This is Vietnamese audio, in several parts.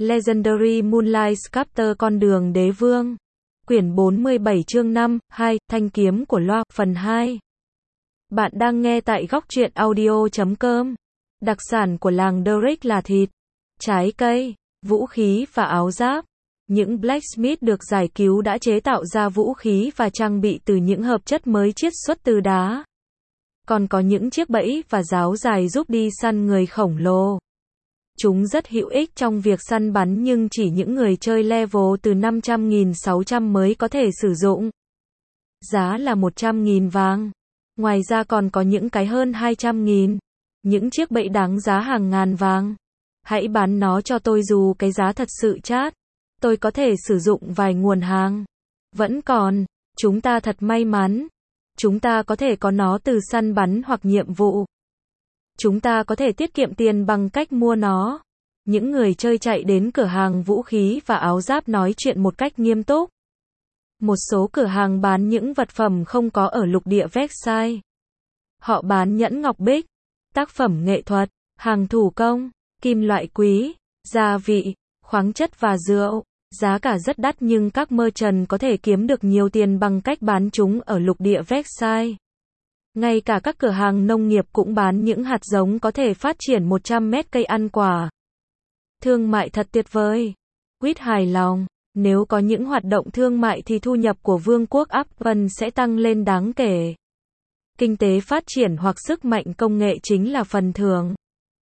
Legendary Moonlight Sculptor Con đường đế vương. Quyển 47 chương 5, 2, Thanh kiếm của Loa, phần 2. Bạn đang nghe tại góc truyện audio.com. Đặc sản của làng Derek là thịt, trái cây, vũ khí và áo giáp. Những blacksmith được giải cứu đã chế tạo ra vũ khí và trang bị từ những hợp chất mới chiết xuất từ đá. Còn có những chiếc bẫy và giáo dài giúp đi săn người khổng lồ. Chúng rất hữu ích trong việc săn bắn nhưng chỉ những người chơi level từ 500.600 mới có thể sử dụng. Giá là 100.000 vàng. Ngoài ra còn có những cái hơn 200.000. Những chiếc bẫy đáng giá hàng ngàn vàng. Hãy bán nó cho tôi dù cái giá thật sự chát. Tôi có thể sử dụng vài nguồn hàng. Vẫn còn. Chúng ta thật may mắn. Chúng ta có thể có nó từ săn bắn hoặc nhiệm vụ. Chúng ta có thể tiết kiệm tiền bằng cách mua nó. Những người chơi chạy đến cửa hàng vũ khí và áo giáp nói chuyện một cách nghiêm túc. Một số cửa hàng bán những vật phẩm không có ở lục địa Vexai. Họ bán nhẫn ngọc bích, tác phẩm nghệ thuật, hàng thủ công, kim loại quý, gia vị, khoáng chất và rượu. Giá cả rất đắt nhưng các merchant có thể kiếm được nhiều tiền bằng cách bán chúng ở lục địa Vexai. Ngay cả các cửa hàng nông nghiệp cũng bán những hạt giống có thể phát triển 100 mét cây ăn quả. Thương mại thật tuyệt vời. Quýt hài lòng. Nếu có những hoạt động thương mại thì thu nhập của Vương quốc Upton sẽ tăng lên đáng kể. Kinh tế phát triển hoặc sức mạnh công nghệ chính là phần thưởng.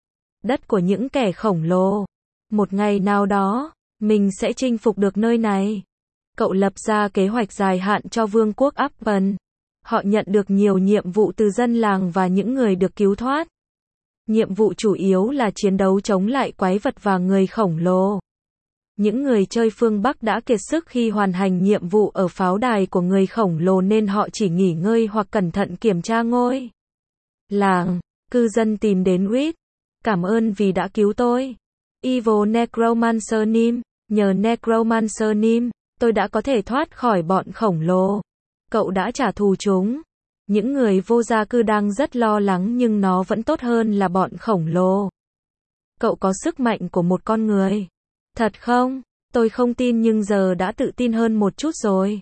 Đất của những kẻ khổng lồ. Một ngày nào đó, mình sẽ chinh phục được nơi này. Cậu lập ra kế hoạch dài hạn cho Vương quốc Upton. Họ nhận được nhiều nhiệm vụ từ dân làng và những người được cứu thoát. Nhiệm vụ chủ yếu là chiến đấu chống lại quái vật và người khổng lồ. Những người chơi phương Bắc đã kiệt sức khi hoàn thành nhiệm vụ ở pháo đài của người khổng lồ nên họ chỉ nghỉ ngơi hoặc cẩn thận kiểm tra ngôi làng. Cư dân tìm đến Reed. Cảm ơn vì đã cứu tôi. Evil Necromancer Nim. Nhờ Necromancer Nim, tôi đã có thể thoát khỏi bọn khổng lồ. Cậu đã trả thù chúng. Những người vô gia cư đang rất lo lắng nhưng nó vẫn tốt hơn là bọn khổng lồ. Cậu có sức mạnh của một con người. Thật không? Tôi không tin nhưng giờ đã tự tin hơn một chút rồi.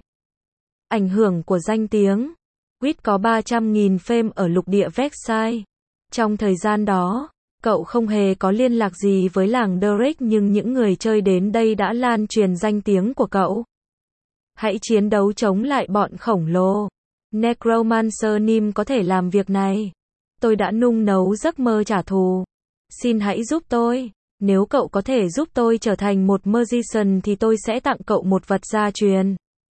Ảnh hưởng của danh tiếng. Quýt có 300.000 fame ở lục địa Vexai. Trong thời gian đó, cậu không hề có liên lạc gì với làng Derek nhưng những người chơi đến đây đã lan truyền danh tiếng của cậu. Hãy chiến đấu chống lại bọn khổng lồ. Necromancer Nim có thể làm việc này. Tôi đã nung nấu giấc mơ trả thù. Xin hãy giúp tôi. Nếu cậu có thể giúp tôi trở thành một magician thì tôi sẽ tặng cậu một vật gia truyền.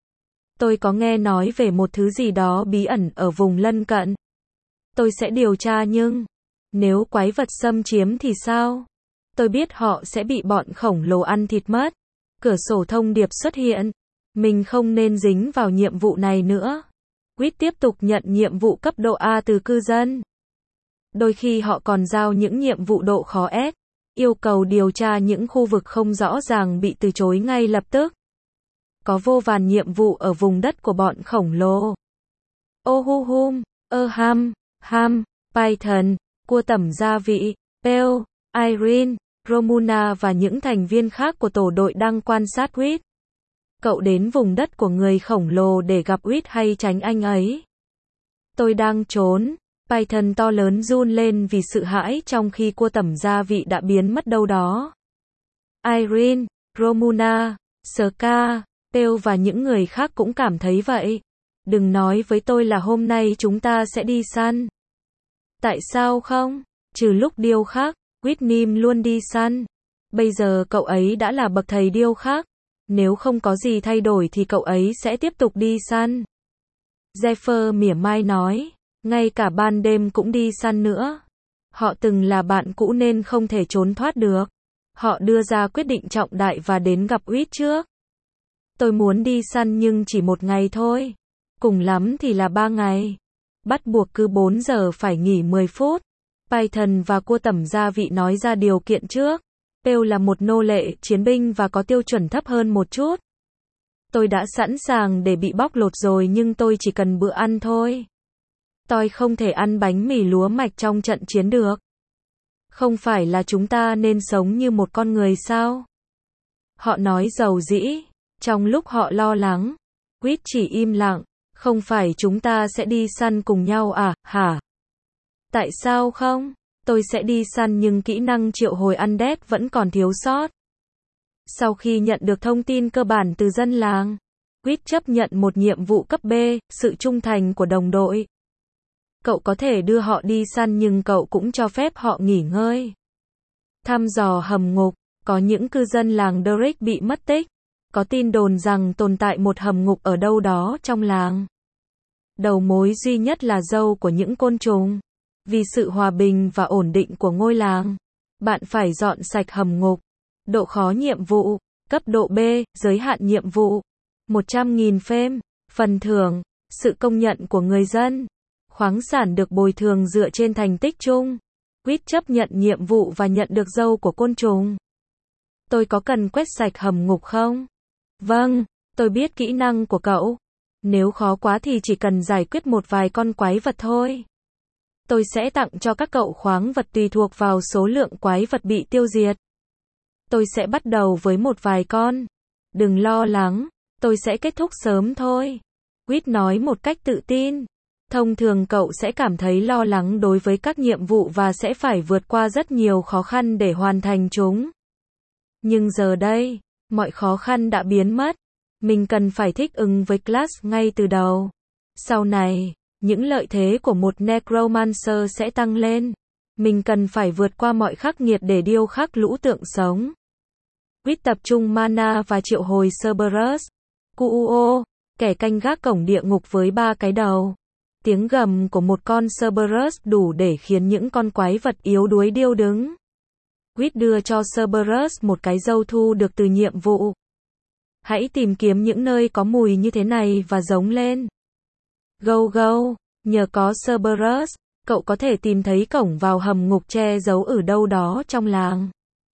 Tôi có nghe nói về một thứ gì đó bí ẩn ở vùng lân cận. Tôi sẽ điều tra nhưng nếu quái vật xâm chiếm thì sao? Tôi biết họ sẽ bị bọn khổng lồ ăn thịt mất. Cửa sổ thông điệp xuất hiện. Mình không nên dính vào nhiệm vụ này nữa. Quýt tiếp tục nhận nhiệm vụ cấp độ A từ cư dân. Đôi khi họ còn giao những nhiệm vụ độ khó S. Yêu cầu điều tra những khu vực không rõ ràng bị từ chối ngay lập tức. Có vô vàn nhiệm vụ ở vùng đất của bọn khổng lồ. Ohuhum, Ham, Python, cua tẩm gia vị, Pale, Irene, Romuna và những thành viên khác của tổ đội đang quan sát Quýt. Cậu đến vùng đất của người khổng lồ để gặp Quýt hay tránh anh ấy? Tôi đang trốn. Python to lớn run lên vì sự hãi trong khi cua tẩm gia vị đã biến mất đâu đó. Irene, Romuna, Ska, Pale và những người khác cũng cảm thấy vậy. Đừng nói với tôi là hôm nay chúng ta sẽ đi săn. Tại sao không? Trừ lúc điêu khắc, Whitney luôn đi săn. Bây giờ cậu ấy đã là bậc thầy điêu khắc. Nếu không có gì thay đổi thì cậu ấy sẽ tiếp tục đi săn. Zephyr mỉa mai nói. Ngay cả ban đêm cũng đi săn nữa. Họ từng là bạn cũ nên không thể trốn thoát được. Họ đưa ra quyết định trọng đại và đến gặp Quýt trước. Tôi muốn đi săn nhưng chỉ một ngày thôi. Cùng lắm thì là 3 ngày. Bắt buộc cứ 4 giờ phải nghỉ 10 phút. Python và cua tẩm gia vị nói ra điều kiện trước. Pale là một nô lệ, chiến binh và có tiêu chuẩn thấp hơn một chút. Tôi đã sẵn sàng để bị bóc lột rồi nhưng tôi chỉ cần bữa ăn thôi. Tôi không thể ăn bánh mì lúa mạch trong trận chiến được. Không phải là chúng ta nên sống như một con người sao? Họ nói dầu dĩ. Trong lúc họ lo lắng, Quýt chỉ im lặng. Không phải chúng ta sẽ đi săn cùng nhau à, hả? Tại sao không? Tôi sẽ đi săn nhưng kỹ năng triệu hồi undead vẫn còn thiếu sót. Sau khi nhận được thông tin cơ bản từ dân làng, Quýt chấp nhận một nhiệm vụ cấp B, sự trung thành của đồng đội. Cậu có thể đưa họ đi săn nhưng cậu cũng cho phép họ nghỉ ngơi. Thăm dò hầm ngục, có những cư dân làng Derrick bị mất tích. Có tin đồn rằng tồn tại một hầm ngục ở đâu đó trong làng. Đầu mối duy nhất là dâu của những côn trùng. Vì sự hòa bình và ổn định của ngôi làng, bạn phải dọn sạch hầm ngục. Độ khó nhiệm vụ, cấp độ B, giới hạn nhiệm vụ, 100.000 phêm, phần thưởng, sự công nhận của người dân. Khoáng sản được bồi thường dựa trên thành tích chung. Quýt chấp nhận nhiệm vụ và nhận được dâu của côn trùng. Tôi có cần quét sạch hầm ngục không? Vâng, tôi biết kỹ năng của cậu. Nếu khó quá thì chỉ cần giải quyết một vài con quái vật thôi. Tôi sẽ tặng cho các cậu khoáng vật tùy thuộc vào số lượng quái vật bị tiêu diệt. Tôi sẽ bắt đầu với một vài con. Đừng lo lắng, tôi sẽ kết thúc sớm thôi. Quýt nói một cách tự tin. Thông thường cậu sẽ cảm thấy lo lắng đối với các nhiệm vụ và sẽ phải vượt qua rất nhiều khó khăn để hoàn thành chúng. Nhưng giờ đây, mọi khó khăn đã biến mất. Mình cần phải thích ứng với class ngay từ đầu. Sau này, những lợi thế của một Necromancer sẽ tăng lên. Mình cần phải vượt qua mọi khắc nghiệt để điêu khắc lũ tượng sống. Quýt tập trung mana và triệu hồi Cerberus. Cuo, kẻ canh gác cổng địa ngục với 3 cái đầu. Tiếng gầm của một con Cerberus đủ để khiến những con quái vật yếu đuối điêu đứng. Quýt đưa cho Cerberus một cái râu thu được từ nhiệm vụ. Hãy tìm kiếm những nơi có mùi như thế này và giống lên. Go go, nhờ có Cerberus, cậu có thể tìm thấy cổng vào hầm ngục che giấu ở đâu đó trong làng.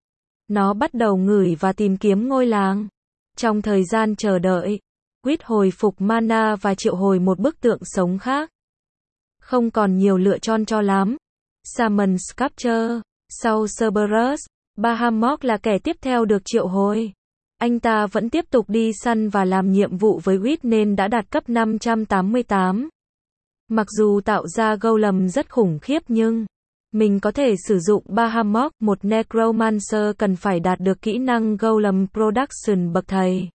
Nó bắt đầu ngửi và tìm kiếm ngôi làng. Trong thời gian chờ đợi, Quýt hồi phục mana và triệu hồi một bức tượng sống khác. Không còn nhiều lựa chọn cho lắm. Summon Sculpture. Sau Cerberus, Bahamut là kẻ tiếp theo được triệu hồi. Anh ta vẫn tiếp tục đi săn và làm nhiệm vụ với Quýt nên đã đạt cấp 588. Mặc dù tạo ra golem rất khủng khiếp nhưng mình có thể sử dụng Bahamut, một Necromancer cần phải đạt được kỹ năng Golem Production bậc thầy.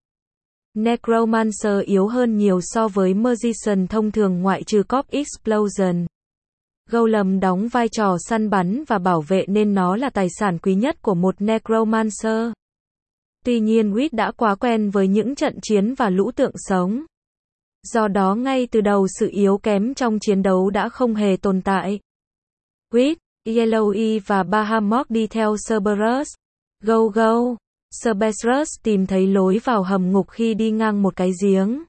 Necromancer yếu hơn nhiều so với Magician thông thường ngoại trừ Corpse Explosion. Golem đóng vai trò săn bắn và bảo vệ nên nó là tài sản quý nhất của một Necromancer. Tuy nhiên Quýt đã quá quen với những trận chiến và lũ tượng sống. Do đó ngay từ đầu sự yếu kém trong chiến đấu đã không hề tồn tại. Quýt, Yellowy và Bahamut đi theo Cerberus. Go go. Cerberus tìm thấy lối vào hầm ngục khi đi ngang một cái giếng.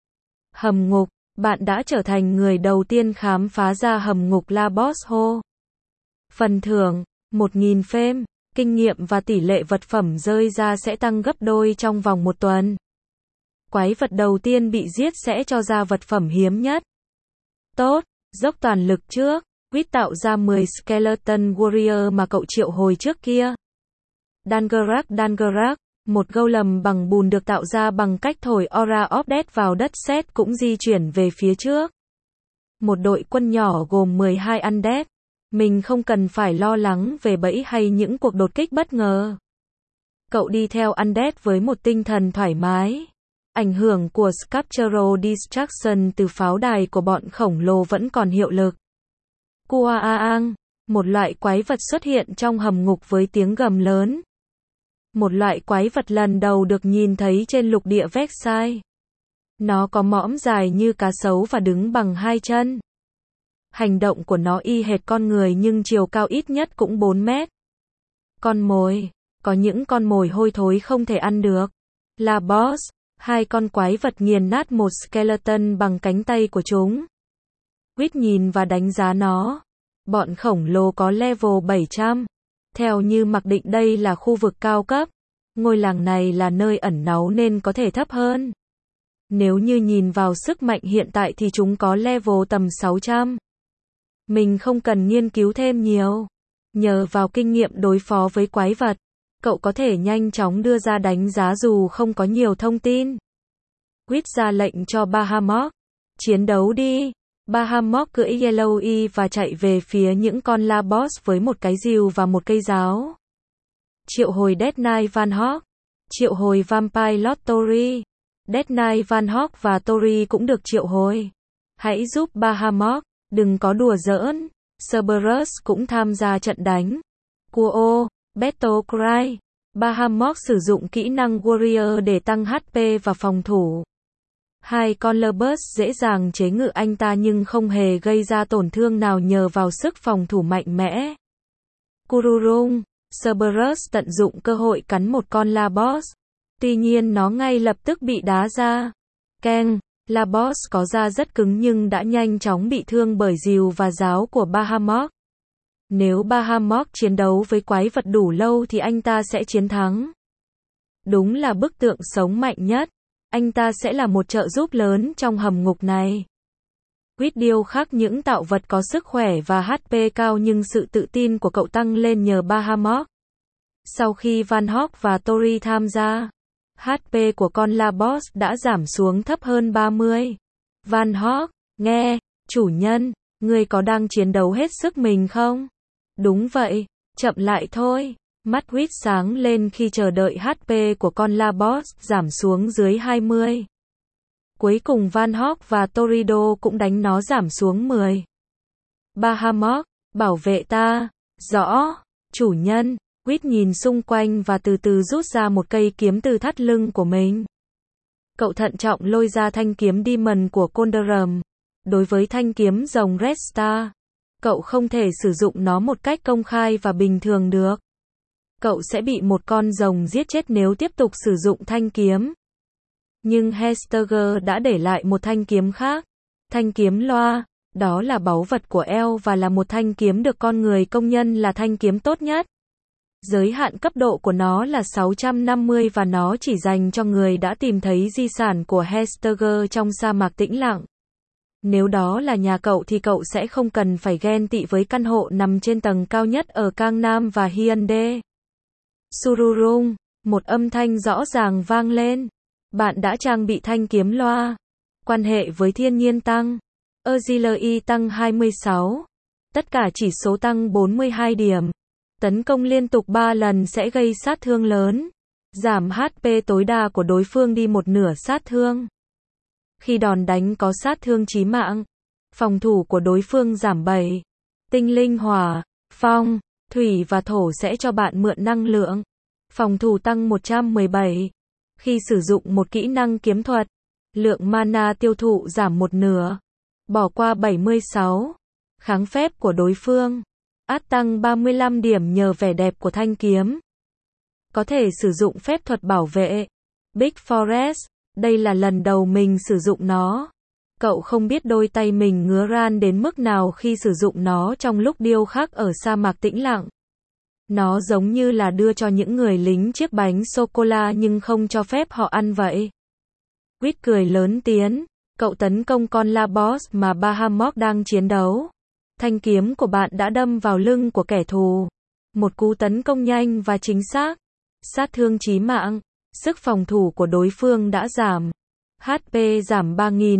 Hầm ngục, bạn đã trở thành người đầu tiên khám phá ra hầm ngục La Boss Hole. Phần thưởng, 1.000 phêm, kinh nghiệm và tỷ lệ vật phẩm rơi ra sẽ tăng gấp đôi trong vòng 1 tuần. Quái vật đầu tiên bị giết sẽ cho ra vật phẩm hiếm nhất. Tốt, dốc toàn lực trước. Quýt tạo ra 10 Skeleton Warrior mà cậu triệu hồi trước kia. Dangarak, một golem bằng bùn được tạo ra bằng cách thổi Aura of Death vào đất sét cũng di chuyển về phía trước. Một đội quân nhỏ gồm 12 undead. Mình không cần phải lo lắng về bẫy hay những cuộc đột kích bất ngờ. Cậu đi theo undead với một tinh thần thoải mái. Ảnh hưởng của Sculptural Distraction từ pháo đài của bọn khổng lồ vẫn còn hiệu lực. Kuaang, một loại quái vật xuất hiện trong hầm ngục với tiếng gầm lớn. Một loại quái vật lần đầu được nhìn thấy trên lục địa Vexai. Nó có mõm dài như cá sấu và đứng bằng 2 chân. Hành động của nó y hệt con người nhưng chiều cao ít nhất cũng 4 mét. Con mồi, có những con mồi hôi thối không thể ăn được. Là boss, 2 con quái vật nghiền nát một skeleton bằng cánh tay của chúng. Quýt nhìn và đánh giá nó. Bọn khổng lồ có level 700. Theo như mặc định đây là khu vực cao cấp. Ngôi làng này là nơi ẩn náu nên có thể thấp hơn. Nếu như nhìn vào sức mạnh hiện tại thì chúng có level tầm 600. Mình không cần nghiên cứu thêm nhiều. Nhờ vào kinh nghiệm đối phó với quái vật, cậu có thể nhanh chóng đưa ra đánh giá dù không có nhiều thông tin. Quýt ra lệnh cho Bahamut. Chiến đấu đi. Bahamut cưỡi Yellow và chạy về phía những con la boss với một cái rìu và một cây giáo. Triệu hồi Death Knight Van Hawk. Triệu hồi Vampire Lord Tori. Death Knight Van Hawk và Tori cũng được triệu hồi. Hãy giúp Bahamut, đừng có đùa giỡn. Cerberus cũng tham gia trận đánh. Quo, Battle Cry. Bahamut sử dụng kỹ năng Warrior để tăng HP và phòng thủ. Hai con Lubus dễ dàng chế ngự anh ta nhưng không hề gây ra tổn thương nào nhờ vào sức phòng thủ mạnh mẽ. Kururung. Cerberus tận dụng cơ hội cắn một con la boss. Tuy nhiên nó ngay lập tức bị đá ra. Keng. La boss có da rất cứng nhưng đã nhanh chóng bị thương bởi rìu và giáo của Bahamut. Nếu Bahamut chiến đấu với quái vật đủ lâu thì anh ta sẽ chiến thắng. Đúng là bức tượng sống mạnh nhất. Anh ta sẽ là một trợ giúp lớn trong hầm ngục này. Quýt điêu khắc những tạo vật có sức khỏe và HP cao nhưng sự tự tin của cậu tăng lên nhờ Bahamut. Sau khi Van Hawk và Tori tham gia, HP của con la boss đã giảm xuống thấp hơn 30. Van Hawk, nghe, chủ nhân, ngươi có đang chiến đấu hết sức mình không? Đúng vậy, chậm lại thôi. Mắt Quýt sáng lên khi chờ đợi HP của con la boss giảm xuống dưới 20. Cuối cùng Van Hawk và Torido cũng đánh nó giảm xuống 10. Bahamut, bảo vệ ta. Rõ, chủ nhân. Quýt nhìn xung quanh và từ từ rút ra một cây kiếm từ thắt lưng của mình. Cậu thận trọng lôi ra thanh kiếm Demon của Condorum. Đối với thanh kiếm rồng Red Star, cậu không thể sử dụng nó một cách công khai và bình thường được. Cậu sẽ bị một con rồng giết chết nếu tiếp tục sử dụng thanh kiếm. Nhưng Hestager đã để lại một thanh kiếm khác. Thanh kiếm loa, đó là báu vật của El và là một thanh kiếm được con người công nhận là thanh kiếm tốt nhất. Giới hạn cấp độ của nó là 650 và nó chỉ dành cho người đã tìm thấy di sản của Hestager trong sa mạc tĩnh lặng. Nếu đó là nhà cậu thì cậu sẽ không cần phải ghen tị với căn hộ nằm trên tầng cao nhất ở Gangnam và Hyundai. Sururung, một âm thanh rõ ràng vang lên. Bạn đã trang bị thanh kiếm loa. Quan hệ với thiên nhiên tăng. Auxiliary tăng 26. Tất cả chỉ số tăng 42 điểm. Tấn công liên tục 3 lần sẽ gây sát thương lớn. Giảm HP tối đa của đối phương đi một nửa sát thương. Khi đòn đánh có sát thương chí mạng, phòng thủ của đối phương giảm 7. Tinh linh hỏa, phong, thủy và thổ sẽ cho bạn mượn năng lượng. Phòng thủ tăng 117. Khi sử dụng một kỹ năng kiếm thuật, lượng mana tiêu thụ giảm một nửa. Bỏ qua 76. Kháng phép của đối phương. Át tăng 35 điểm nhờ vẻ đẹp của thanh kiếm. Có thể sử dụng phép thuật bảo vệ. Big Forest. Đây là lần đầu mình sử dụng nó. Cậu không biết đôi tay mình ngứa ran đến mức nào khi sử dụng nó trong lúc điêu khắc ở sa mạc tĩnh lặng. Nó giống như là đưa cho những người lính chiếc bánh sô-cô-la nhưng không cho phép họ ăn vậy. Quýt cười lớn tiếng. Cậu tấn công con la boss mà Bahamut đang chiến đấu. Thanh kiếm của bạn đã đâm vào lưng của kẻ thù. Một cú tấn công nhanh và chính xác. Sát thương chí mạng. Sức phòng thủ của đối phương đã giảm. HP giảm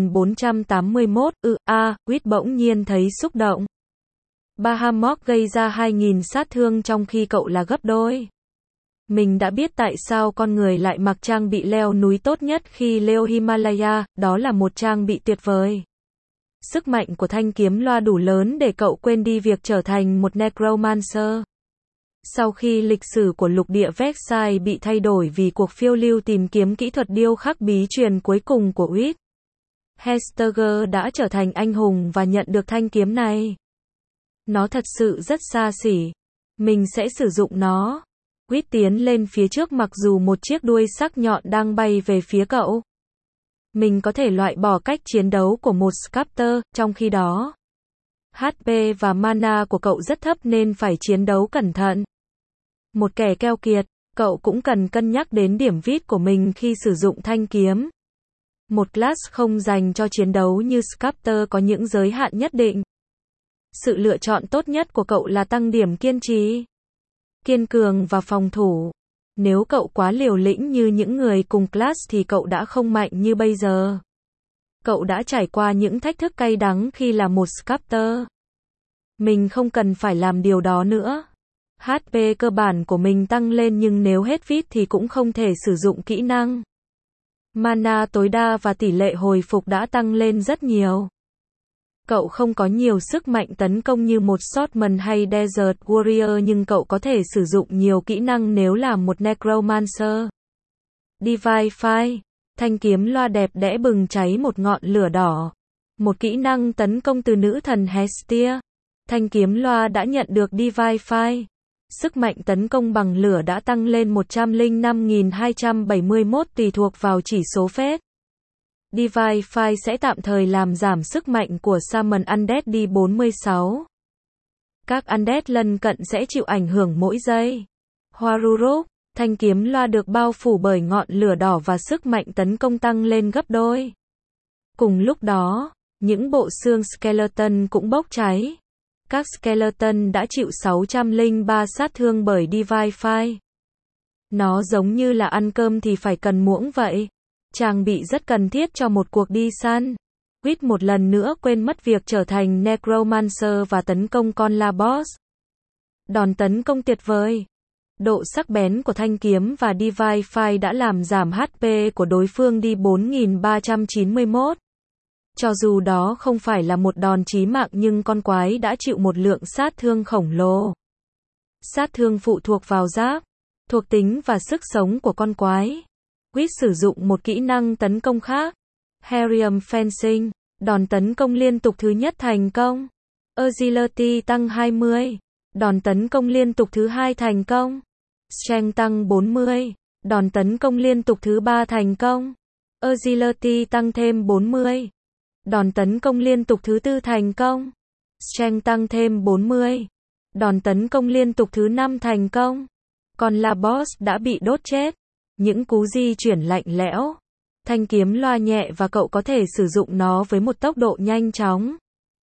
3481. Quýt bỗng nhiên thấy xúc động. Bahamut gây ra 2000 sát thương trong khi cậu là gấp đôi. Mình đã biết tại sao con người lại mặc trang bị leo núi tốt nhất khi leo Himalaya, đó là một trang bị tuyệt vời. Sức mạnh của thanh kiếm loa đủ lớn để cậu quên đi việc trở thành một necromancer. Sau khi lịch sử của lục địa Vexai bị thay đổi vì cuộc phiêu lưu tìm kiếm kỹ thuật điêu khắc bí truyền cuối cùng của Quýt, Hestager đã trở thành anh hùng và nhận được thanh kiếm này. Nó thật sự rất xa xỉ. Mình sẽ sử dụng nó. Quýt tiến lên phía trước mặc dù một chiếc đuôi sắc nhọn đang bay về phía cậu. Mình có thể loại bỏ cách chiến đấu của một Sculptor, trong khi đó HP và mana của cậu rất thấp nên phải chiến đấu cẩn thận. Một kẻ keo kiệt, cậu cũng cần cân nhắc đến điểm vít của mình khi sử dụng thanh kiếm. Một class không dành cho chiến đấu như Sculptor có những giới hạn nhất định. Sự lựa chọn tốt nhất của cậu là tăng điểm kiên trì, kiên cường và phòng thủ. Nếu cậu quá liều lĩnh như những người cùng class thì cậu đã không mạnh như bây giờ. Cậu đã trải qua những thách thức cay đắng khi là một sculptor. Mình không cần phải làm điều đó nữa. HP cơ bản của mình tăng lên nhưng nếu hết vít thì cũng không thể sử dụng kỹ năng. Mana tối đa và tỷ lệ hồi phục đã tăng lên rất nhiều. Cậu không có nhiều sức mạnh tấn công như một Swordsman hay Desert Warrior nhưng cậu có thể sử dụng nhiều kỹ năng nếu là một Necromancer. Divine Fire. Thanh kiếm loa đẹp đẽ bừng cháy một ngọn lửa đỏ. Một kỹ năng tấn công từ nữ thần Hestia. Thanh kiếm loa đã nhận được Divine Fire. Sức mạnh tấn công bằng lửa đã tăng lên 105.271 tùy thuộc vào chỉ số phép. Divine Fire sẽ tạm thời làm giảm sức mạnh của Summon Undead đi 46. Các Undead lân cận sẽ chịu ảnh hưởng mỗi giây. Waruruk. Thanh kiếm loa được bao phủ bởi ngọn lửa đỏ và sức mạnh tấn công tăng lên gấp đôi. Cùng lúc đó, những bộ xương skeleton cũng bốc cháy. Các skeleton đã chịu 603 sát thương bởi Divine Fire. Nó giống như là ăn cơm thì phải cần muỗng vậy. Trang bị rất cần thiết cho một cuộc đi săn. Quýt một lần nữa quên mất việc trở thành Necromancer và tấn công con La Boss. Đòn tấn công tuyệt vời. Độ sắc bén của thanh kiếm và Divine Fire đã làm giảm HP của đối phương đi 4.391. Cho dù đó không phải là một đòn chí mạng nhưng con quái đã chịu một lượng sát thương khổng lồ. Sát thương phụ thuộc vào giáp, thuộc tính và sức sống của con quái. Quýt sử dụng một kỹ năng tấn công khác. Herium Fencing. Đòn tấn công liên tục thứ nhất thành công. Agility tăng 20. Đòn tấn công liên tục thứ hai thành công. Strength tăng 40. Đòn tấn công liên tục thứ ba thành công. Agility tăng thêm 40. Đòn tấn công liên tục thứ tư thành công. Strength tăng thêm 40. Đòn tấn công liên tục thứ năm thành công. Còn La Boss đã bị đốt chết. Những cú di chuyển lạnh lẽo. Thanh kiếm loa nhẹ và cậu có thể sử dụng nó với một tốc độ nhanh chóng.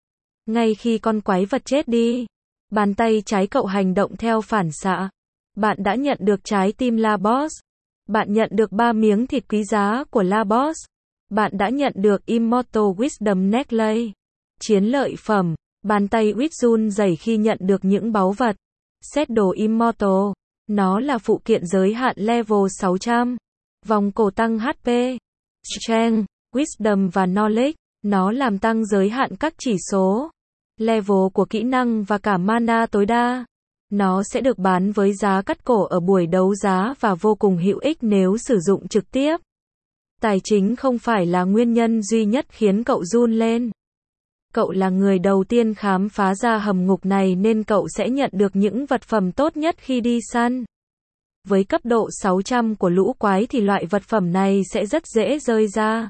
Ngay khi con quái vật chết đi, bàn tay trái cậu hành động theo phản xạ. Bạn đã nhận được trái tim La Boss. Bạn nhận được 3 miếng thịt quý giá của La Boss. Bạn đã nhận được Immortal Wisdom Necklace. Chiến lợi phẩm. Bàn tay Quýt run rẩy khi nhận được những báu vật. Set đồ Immortal. Nó là phụ kiện giới hạn level 600. Vòng cổ tăng HP, Strength, Wisdom và Knowledge. Nó làm tăng giới hạn các chỉ số, level của kỹ năng và cả mana tối đa. Nó sẽ được bán với giá cắt cổ ở buổi đấu giá và vô cùng hữu ích nếu sử dụng trực tiếp. Tài chính không phải là nguyên nhân duy nhất khiến cậu run lên. Cậu là người đầu tiên khám phá ra hầm ngục này nên cậu sẽ nhận được những vật phẩm tốt nhất khi đi săn. Với cấp độ 600 của lũ quái thì loại vật phẩm này sẽ rất dễ rơi ra.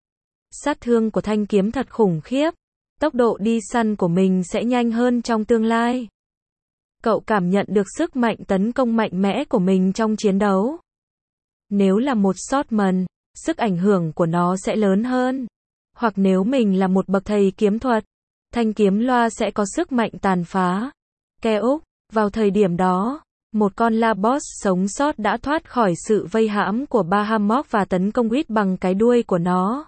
Sát thương của thanh kiếm thật khủng khiếp. Tốc độ đi săn của mình sẽ nhanh hơn trong tương lai. Cậu cảm nhận được sức mạnh tấn công mạnh mẽ của mình trong chiến đấu. Nếu là một swordsman, sức ảnh hưởng của nó sẽ lớn hơn. Hoặc nếu mình là một bậc thầy kiếm thuật, thanh kiếm loa sẽ có sức mạnh tàn phá. Keok, vào thời điểm đó, một con La Boss sống sót đã thoát khỏi sự vây hãm của Bahamut và tấn công Quýt bằng cái đuôi của nó.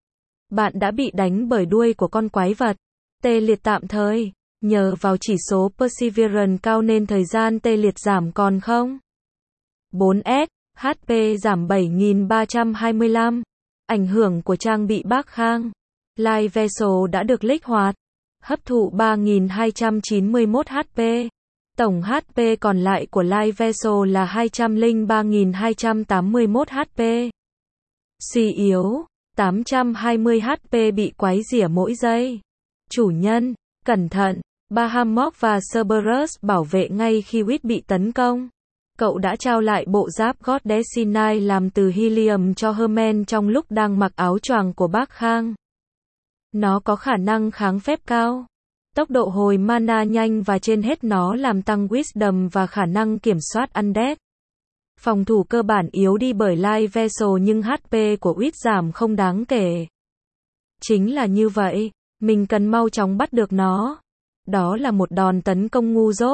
Bạn đã bị đánh bởi đuôi của con quái vật. Tê liệt tạm thời. Nhờ vào chỉ số Perseverance cao nên thời gian tê liệt giảm còn không. 4S, HP giảm 7.325. Ảnh hưởng của trang bị Bác Khang. Light Vessel đã được kích hoạt. Hấp thụ 3.291 HP. Tổng HP còn lại của Light Vessel là 203.281 HP. Suy yếu, 820 HP bị quái rỉa mỗi giây. Chủ nhân, cẩn thận, Bahamut và Cerberus bảo vệ ngay khi Quýt bị tấn công. Cậu đã trao lại bộ giáp Goddessinai làm từ helium cho Hermen trong lúc đang mặc áo choàng của Bác Khang. Nó có khả năng kháng phép cao, tốc độ hồi mana nhanh và trên hết nó làm tăng Wisdom và khả năng kiểm soát Undead. Phòng thủ cơ bản yếu đi bởi Light Vessel nhưng HP của Quýt giảm không đáng kể. Chính là như vậy, mình cần mau chóng bắt được nó. Đó là một đòn tấn công ngu dốt.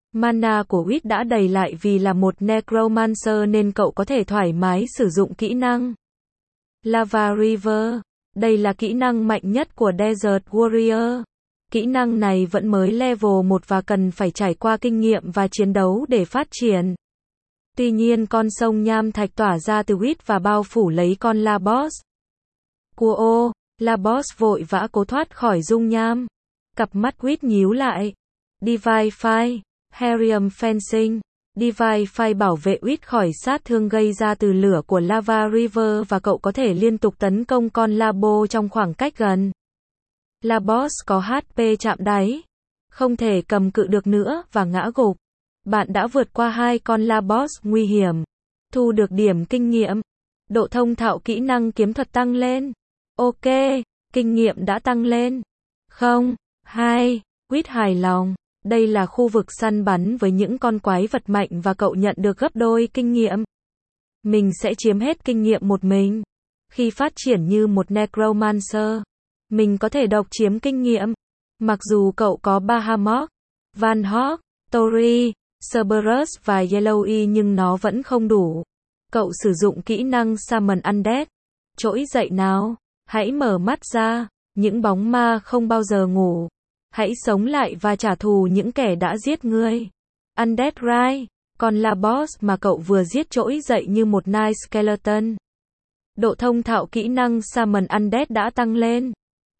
Mana của Wit đã đầy lại vì là một Necromancer nên cậu có thể thoải mái sử dụng kỹ năng Lava River. Đây là kỹ năng mạnh nhất của Desert Warrior. Kỹ năng này vẫn mới level 1 và cần phải trải qua kinh nghiệm và chiến đấu để phát triển. Tuy nhiên con sông nham thạch tỏa ra từ Wit và bao phủ lấy con Labos. Cua Labos vội vã cố thoát khỏi dung nham. Cặp mắt Wit nhíu lại. Divine Fire, Herium Fencing. Divine Fire bảo vệ Wit khỏi sát thương gây ra từ lửa của Lava River và cậu có thể liên tục tấn công con Labo trong khoảng cách gần. Labos có HP chạm đáy, không thể cầm cự được nữa và ngã gục. Bạn đã vượt qua 2 con Labos nguy hiểm, thu được điểm kinh nghiệm. Độ thông thạo kỹ năng kiếm thuật tăng lên. Ok, kinh nghiệm đã tăng lên. 2. Wit hài lòng. Đây là khu vực săn bắn với những con quái vật mạnh và cậu nhận được gấp đôi kinh nghiệm. Mình sẽ chiếm hết kinh nghiệm một mình. Khi phát triển như một Necromancer, mình có thể độc chiếm kinh nghiệm. Mặc dù cậu có Bahamut, Van Hawk, Tori, Cerberus và Yellowy nhưng nó vẫn không đủ. Cậu sử dụng kỹ năng Summon Undead. Trỗi dậy nào, hãy mở mắt ra, những bóng ma không bao giờ ngủ. Hãy sống lại và trả thù những kẻ đã giết ngươi. Undead Rise, còn là boss mà cậu vừa giết trỗi dậy như một Night Skeleton. Độ thông thạo kỹ năng Summon Undead đã tăng lên.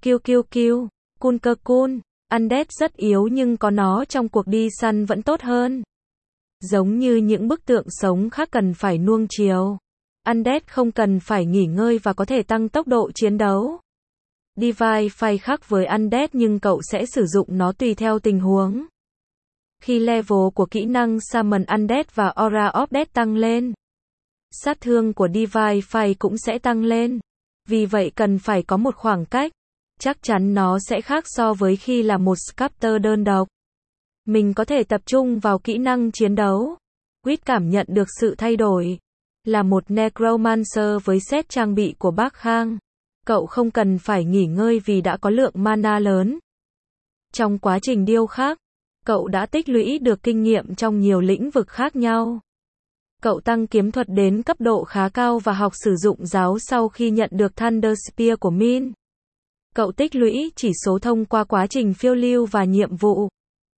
Kun. Undead rất yếu nhưng có nó trong cuộc đi săn vẫn tốt hơn. Giống như những bức tượng sống khác cần phải nuông chiều. Undead không cần phải nghỉ ngơi và có thể tăng tốc độ chiến đấu. Divine Fire khác với Undead nhưng cậu sẽ sử dụng nó tùy theo tình huống. Khi level của kỹ năng Summon Undead và Aura of Death tăng lên, sát thương của Divine Fire cũng sẽ tăng lên. Vì vậy cần phải có một khoảng cách. Chắc chắn nó sẽ khác so với khi là một Sculptor đơn độc. Mình có thể tập trung vào kỹ năng chiến đấu. Wit cảm nhận được sự thay đổi. Là một Necromancer với set trang bị của Bác Khang, cậu không cần phải nghỉ ngơi vì đã có lượng mana lớn. Trong quá trình điêu khắc, cậu đã tích lũy được kinh nghiệm trong nhiều lĩnh vực khác nhau. Cậu tăng kiếm thuật đến cấp độ khá cao và học sử dụng giáo sau khi nhận được Thunder Spear của Min. Cậu tích lũy chỉ số thông qua quá trình phiêu lưu và nhiệm vụ.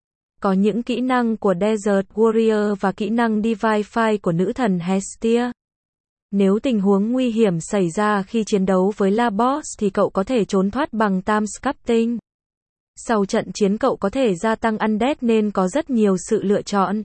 Có những kỹ năng của Desert Warrior và kỹ năng Divine Fire của nữ thần Hestia. Nếu tình huống nguy hiểm xảy ra khi chiến đấu với Labos thì cậu có thể trốn thoát bằng Time Sculpting. Sau trận chiến cậu có thể gia tăng Undead nên có rất nhiều sự lựa chọn.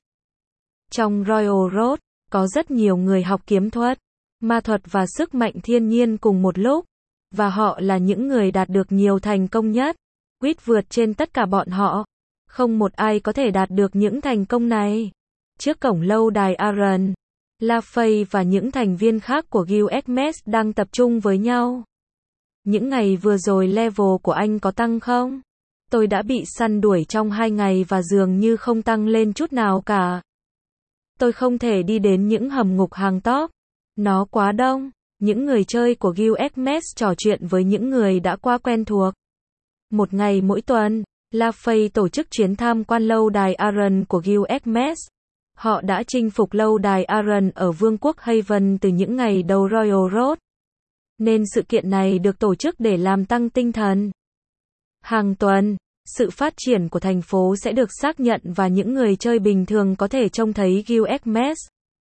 Trong Royal Road, có rất nhiều người học kiếm thuật, ma thuật và sức mạnh thiên nhiên cùng một lúc. Và họ là những người đạt được nhiều thành công nhất. Wit vượt trên tất cả bọn họ. Không một ai có thể đạt được những thành công này. Trước cổng lâu đài Aran, LaFay và những thành viên khác của Guild Hermes đang tập trung với nhau. Những ngày vừa rồi level của anh có tăng không? Tôi đã bị săn đuổi trong 2 ngày và dường như không tăng lên chút nào cả. Tôi không thể đi đến những hầm ngục hàng top. Nó quá đông. Những người chơi của Guild Hermes trò chuyện với những người đã qua quen thuộc. Một ngày mỗi tuần, LaFay tổ chức chuyến tham quan lâu đài Aran của Guild Hermes. Họ đã chinh phục lâu đài Aran ở Vương quốc Haven từ những ngày đầu Royal Road. Nên sự kiện này được tổ chức để làm tăng tinh thần. Hàng tuần, sự phát triển của thành phố sẽ được xác nhận và những người chơi bình thường có thể trông thấy Guild Hermes.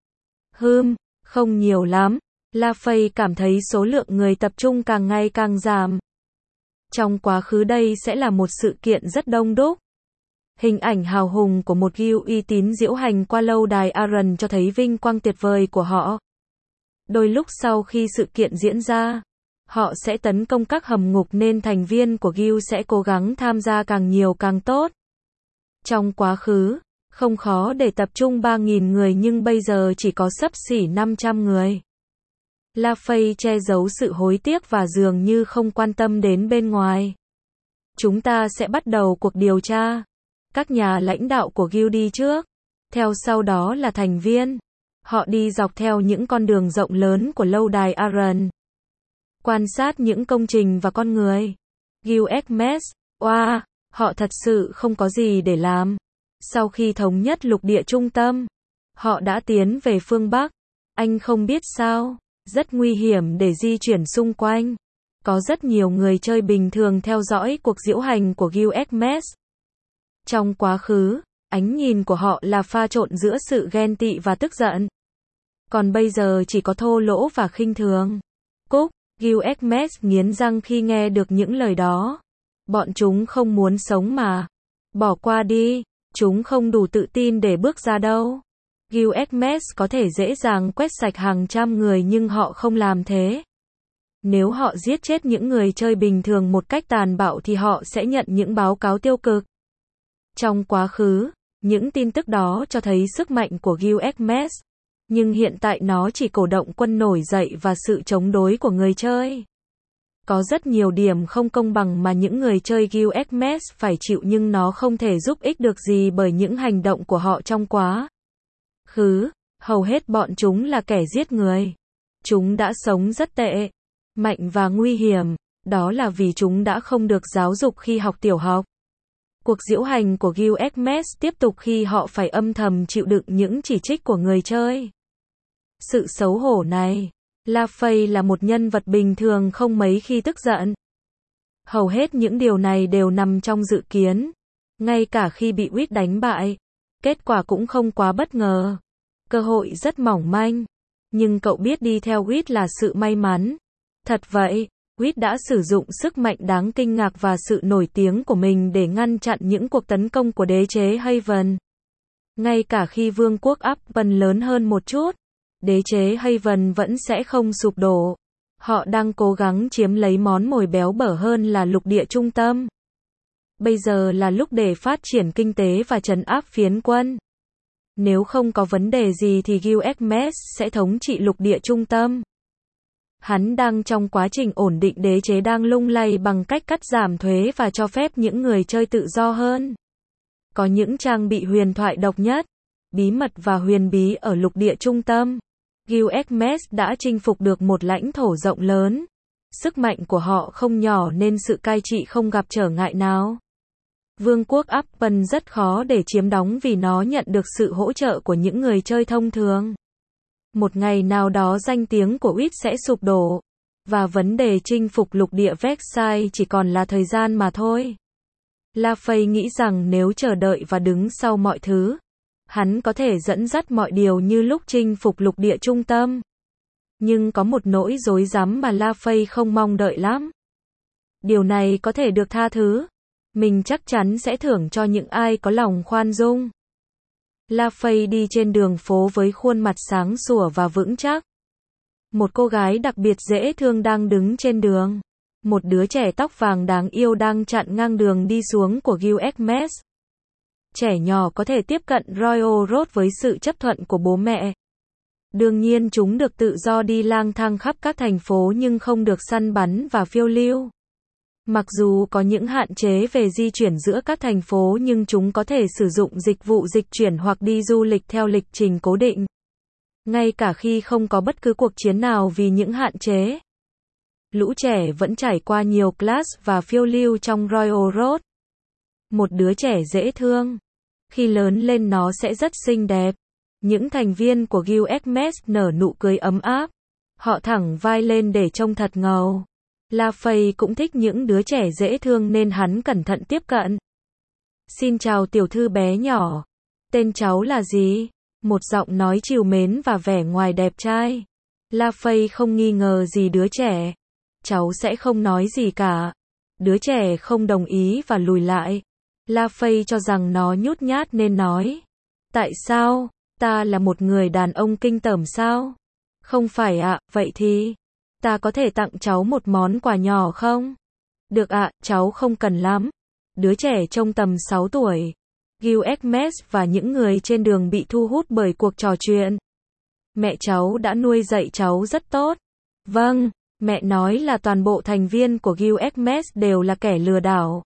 Không nhiều lắm. LaFay cảm thấy số lượng người tập trung càng ngày càng giảm. Trong quá khứ đây sẽ là một sự kiện rất đông đúc. Hình ảnh hào hùng của một guild uy tín diễu hành qua lâu đài Aran cho thấy vinh quang tuyệt vời của họ. Đôi lúc sau khi sự kiện diễn ra, họ sẽ tấn công các hầm ngục nên thành viên của guild sẽ cố gắng tham gia càng nhiều càng tốt. Trong quá khứ, không khó để tập trung 3.000 người nhưng bây giờ chỉ có xấp xỉ 500 người. LaFay che giấu sự hối tiếc và dường như không quan tâm đến bên ngoài. Chúng ta sẽ bắt đầu cuộc điều tra. Các nhà lãnh đạo của Guild đi trước. Theo sau đó là thành viên. Họ đi dọc theo những con đường rộng lớn của lâu đài Aran. Quan sát những công trình và con người. Guild Hermes, họ thật sự không có gì để làm. Sau khi thống nhất lục địa trung tâm, họ đã tiến về phương Bắc. Anh không biết sao, rất nguy hiểm để di chuyển xung quanh. Có rất nhiều người chơi bình thường theo dõi cuộc diễu hành của Gilgamesh. Trong quá khứ, ánh nhìn của họ là pha trộn giữa sự ghen tị và tức giận. Còn bây giờ chỉ có thô lỗ và khinh thường. Cúc, Gilgamesh nghiến răng khi nghe được những lời đó. Bọn chúng không muốn sống mà. Bỏ qua đi, chúng không đủ tự tin để bước ra đâu. Gilgamesh có thể dễ dàng quét sạch hàng trăm người nhưng họ không làm thế. Nếu họ giết chết những người chơi bình thường một cách tàn bạo thì họ sẽ nhận những báo cáo tiêu cực. Trong quá khứ, những tin tức đó cho thấy sức mạnh của Gilgamesh, nhưng hiện tại nó chỉ cổ động quân nổi dậy và sự chống đối của người chơi. Có rất nhiều điểm không công bằng mà những người chơi Gilgamesh phải chịu nhưng nó không thể giúp ích được gì bởi những hành động của họ trong quá khứ. Hầu hết bọn chúng là kẻ giết người. Chúng đã sống rất tệ, mạnh và nguy hiểm, đó là vì chúng đã không được giáo dục khi học tiểu học. Cuộc diễu hành của Gilgamesh tiếp tục khi họ phải âm thầm chịu đựng những chỉ trích của người chơi. Sự xấu hổ này, La Fay là một nhân vật bình thường không mấy khi tức giận. Hầu hết những điều này đều nằm trong dự kiến. Ngay cả khi bị Wit đánh bại, kết quả cũng không quá bất ngờ. Cơ hội rất mỏng manh. Nhưng cậu biết đi theo Wit là sự may mắn. Thật vậy, Wit đã sử dụng sức mạnh đáng kinh ngạc và sự nổi tiếng của mình để ngăn chặn những cuộc tấn công của đế chế Haven. Ngay cả khi vương quốc Upton lớn hơn một chút, đế chế Haven vẫn sẽ không sụp đổ. Họ đang cố gắng chiếm lấy món mồi béo bở hơn là lục địa trung tâm. Bây giờ là lúc để phát triển kinh tế và trấn áp phiến quân. Nếu không có vấn đề gì thì Gilgamesh sẽ thống trị lục địa trung tâm. Hắn đang trong quá trình ổn định đế chế đang lung lay bằng cách cắt giảm thuế và cho phép những người chơi tự do hơn. Có những trang bị huyền thoại độc nhất, bí mật và huyền bí ở lục địa trung tâm. Gilgamesh đã chinh phục được một lãnh thổ rộng lớn. Sức mạnh của họ không nhỏ nên sự cai trị không gặp trở ngại nào. Vương quốc Upton rất khó để chiếm đóng vì nó nhận được sự hỗ trợ của những người chơi thông thường. Một ngày nào đó danh tiếng của Wit sẽ sụp đổ, và vấn đề chinh phục lục địa Versailles chỉ còn là thời gian mà thôi. La Fay nghĩ rằng nếu chờ đợi và đứng sau mọi thứ, hắn có thể dẫn dắt mọi điều như lúc chinh phục lục địa trung tâm. Nhưng có một nỗi rối rắm mà La Fay không mong đợi lắm. Điều này có thể được tha thứ. Mình chắc chắn sẽ thưởng cho những ai có lòng khoan dung. La Fay đi trên đường phố với khuôn mặt sáng sủa và vững chắc. Một cô gái đặc biệt dễ thương đang đứng trên đường. Một đứa trẻ tóc vàng đáng yêu đang chặn ngang đường đi xuống của Gilgamesh. Trẻ nhỏ có thể tiếp cận Royal Road với sự chấp thuận của bố mẹ. Đương nhiên chúng được tự do đi lang thang khắp các thành phố nhưng không được săn bắn và phiêu lưu. Mặc dù có những hạn chế về di chuyển giữa các thành phố nhưng chúng có thể sử dụng dịch vụ dịch chuyển hoặc đi du lịch theo lịch trình cố định. Ngay cả khi không có bất cứ cuộc chiến nào vì những hạn chế. Lũ trẻ vẫn trải qua nhiều class và phiêu lưu trong Royal Road. Một đứa trẻ dễ thương. Khi lớn lên nó sẽ rất xinh đẹp. Những thành viên của Gilgamesh nở nụ cười ấm áp. Họ thẳng vai lên để trông thật ngầu. La Fay cũng thích những đứa trẻ dễ thương nên hắn cẩn thận tiếp cận. Xin chào tiểu thư bé nhỏ. Tên cháu là gì? Một giọng nói trìu mến và vẻ ngoài đẹp trai. La Fay không nghi ngờ gì đứa trẻ. Cháu sẽ không nói gì cả. Đứa trẻ không đồng ý và lùi lại. La Fay cho rằng nó nhút nhát nên nói. Tại sao? Ta là một người đàn ông kinh tởm sao? Không phải ạ, vậy thì ta có thể tặng cháu một món quà nhỏ không? Được ạ, cháu không cần lắm. Đứa trẻ trông tầm 6 tuổi. Gilgamesh và những người trên đường bị thu hút bởi cuộc trò chuyện. Mẹ cháu đã nuôi dạy cháu rất tốt. Vâng, mẹ nói là toàn bộ thành viên của Gilgamesh đều là kẻ lừa đảo.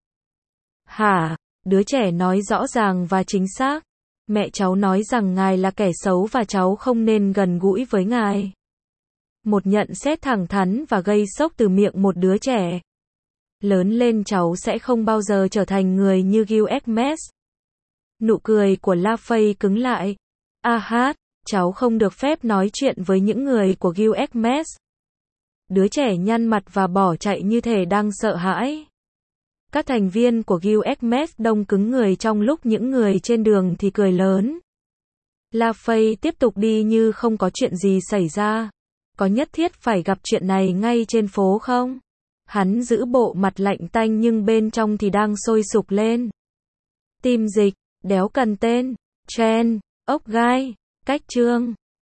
Hả? Đứa trẻ nói rõ ràng và chính xác. Mẹ cháu nói rằng ngài là kẻ xấu và cháu không nên gần gũi với ngài. Một nhận xét thẳng thắn và gây sốc từ miệng một đứa trẻ. Lớn lên cháu sẽ không bao giờ trở thành người như Gilgamesh. Nụ cười của La Fay cứng lại. Cháu không được phép nói chuyện với những người của Guild. Đứa trẻ nhăn mặt và bỏ chạy như thể đang sợ hãi. Các thành viên của Guild đông cứng người trong lúc những người trên đường thì cười lớn. La Fay tiếp tục đi như không có chuyện gì xảy ra. Có nhất thiết phải gặp chuyện này ngay trên phố không? Hắn giữ bộ mặt lạnh tanh nhưng bên trong thì đang sôi sục lên. Tim dịch, đéo cần tên, Chen, ốc gai, cách chương.